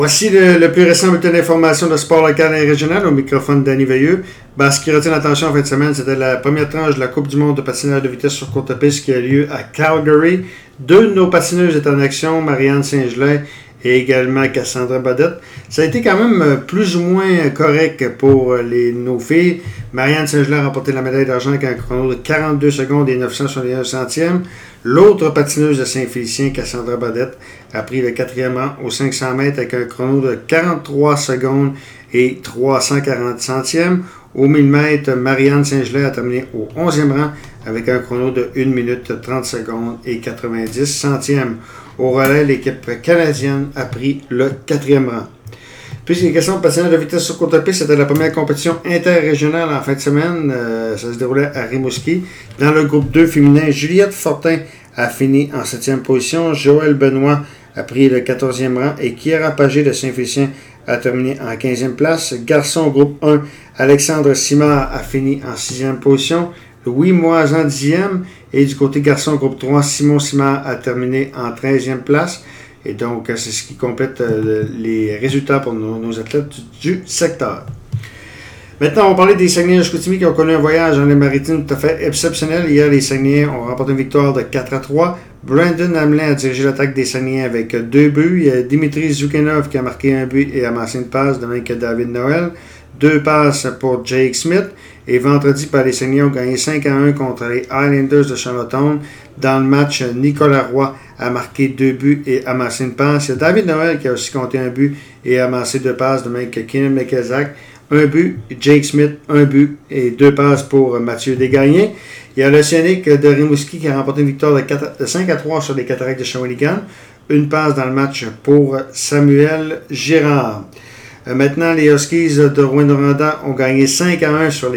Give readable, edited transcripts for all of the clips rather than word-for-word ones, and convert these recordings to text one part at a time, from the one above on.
Voici le plus récent bulletin d'information de sport local et régional au microphone d'Annie Veilleux. Ce qui retient l'attention en fin de semaine, c'était la première tranche de la Coupe du monde de patinage de vitesse sur courte piste qui a lieu à Calgary. Deux de nos patineuses étaient en action, Marianne Saint-Gelais et également Cassandra Badette. Ça a été quand même plus ou moins correct pour nos filles. Marianne Saint-Gelais a remporté la médaille d'argent avec un chrono de 42 secondes et 961 centièmes. L'autre patineuse de Saint-Félicien, Cassandra Badette, a pris le 4e rang aux 500 mètres avec un chrono de 43 secondes et 340 centièmes. Au 1000 mètres, Marianne Saint-Gelais a terminé au 11e rang avec un chrono de 1 minute 30 secondes et 90 centièmes. Au relais, l'équipe canadienne a pris le 4e rang. Puisqu'il est question de patinage de vitesse sur courte piste, c'était la première compétition interrégionale en fin de semaine. Ça se déroulait à Rimouski. Dans le groupe 2 féminin, Juliette Fortin a fini en 7e position. Joël Benoît a pris le 14e rang et Kiera Pagé de Saint-Félicien a terminé en 15e place. Garçon groupe 1, Alexandre Simard a fini en 6e position. Louis Moisan 10e. Et du côté garçon groupe 3, Simon Simard a terminé en 13e place. Et donc, c'est ce qui complète les résultats pour nos athlètes du secteur. Maintenant, on va parler des Saguenay-Chicoutimi qui ont connu un voyage dans les maritimes tout à fait exceptionnel. Hier, les Saguenayens ont remporté une victoire de 4-3. Brandon Hamelin a dirigé l'attaque des Saguenayens avec 2 buts. Il y a Dimitri Zoukhenov qui a marqué un but et amassé une passe, de même que David Noël. 2 passes pour Jake Smith. Et vendredi, les Saguenayens ont gagné 5-1 contre les Highlanders de Charlottetown. Dans le match, Nicolas Roy a marqué 2 buts et amassé une passe. Il y a David Noël qui a aussi compté un but et amassé 2 passes, de même que Keenan McIsaac. 1 but, Jake Smith, 1 but et 2 passes pour Mathieu Desgagnés. Il y a l'Océanique de Rimouski qui a remporté une victoire de 5-3 sur les Cataractes de Shawinigan. Une passe dans le match pour Samuel Girard. Maintenant, les Huskies de Rouyn-Noranda ont gagné 5-1 sur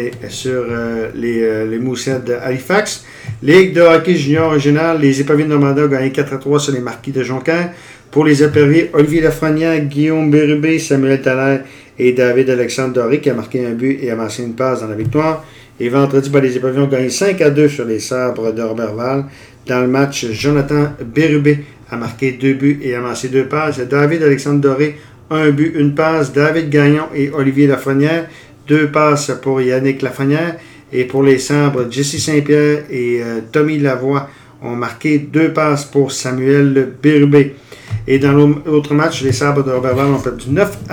les Moussettes de Halifax. Ligue de hockey junior régional, les Éperviers de Normandie ont gagné 4-3 sur les Marquis de Jonquière. Pour les Éperviers, Olivier Lafrenière, Guillaume Bérubé, Samuel Thaler et David Alexandre Doré qui a marqué un but et amassé une passe dans la victoire. Et vendredi, les Éperviers ont gagné 5-2 sur les Sabres de Robertval. Dans le match, Jonathan Bérubé a marqué 2 buts et amassé 2 passes. David Alexandre Doré, 1 but, 1 passe. David Gagnon et Olivier Lafrenière, 2 passes pour Yannick Lafrenière. Et pour les Sabres, Jesse Saint-Pierre et Tommy Lavoie ont marqué 2 passes pour Samuel Bérubé. Et dans l'autre match, les Sabres de Robertval ont perdu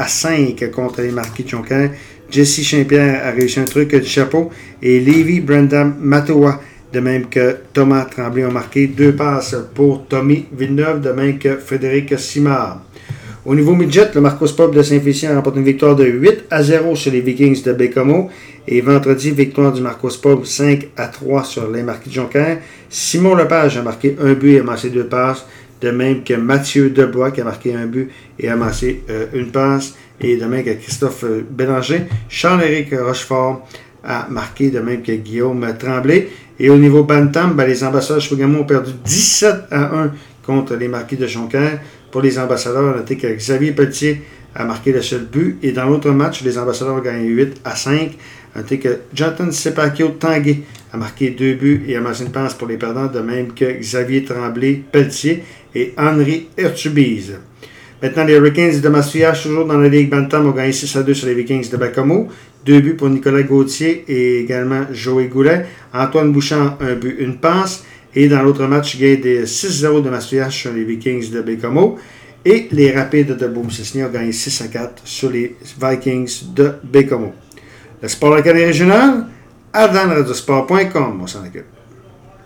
9-5 contre les Marquis de Jonquière. Jesse Saint-Pierre a réussi un truc du chapeau. Et Lévi Brandam Matoa, de même que Thomas Tremblay, ont marqué 2 passes pour Tommy Villeneuve, de même que Frédéric Simard. Au niveau midget, le Marcos Pop de Saint-Félicien a remporté une victoire de 8-0 sur les Vikings de Bécomo. Et vendredi, victoire du Marcos Pop 5-3 sur les Marquis de Jonquière. Simon Lepage a marqué 1 but et amassé 2 passes. De même que Mathieu Debois qui a marqué 1 but et amassé une passe. Et de même que Christophe Bélanger. Charles-Éric Rochefort a marqué, de même que Guillaume Tremblay. Et au niveau Bantam, les ambassadeurs de Chougamau ont perdu 17-1 contre les Marquis de Jonquière. Pour les ambassadeurs, notez que Xavier Pelletier a marqué le seul but. Et dans l'autre match, les ambassadeurs ont gagné 8-5. Notez que Jonathan Sepakio Tanguay a marqué 2 buts et amassé une passe pour les perdants, de même que Xavier Tremblay-Pelletier et Henri Urtubise. Maintenant, les Hurricanes de Massuyache, toujours dans la Ligue Bantam, ont gagné 6-2 sur les Vikings de Bacomo. 2 buts pour Nicolas Gauthier et également Joey Goulet. Antoine Bouchard, 1 but, 1 passe. Et dans l'autre match, il y a des 6-0 de Massuyache sur les Vikings de Bacomo. Et les Rapides de Beaume-Cessny ont gagné 6-4 sur les Vikings de Bacomo. Le sport local et régional, à danradiosport.com, on s'en occupe.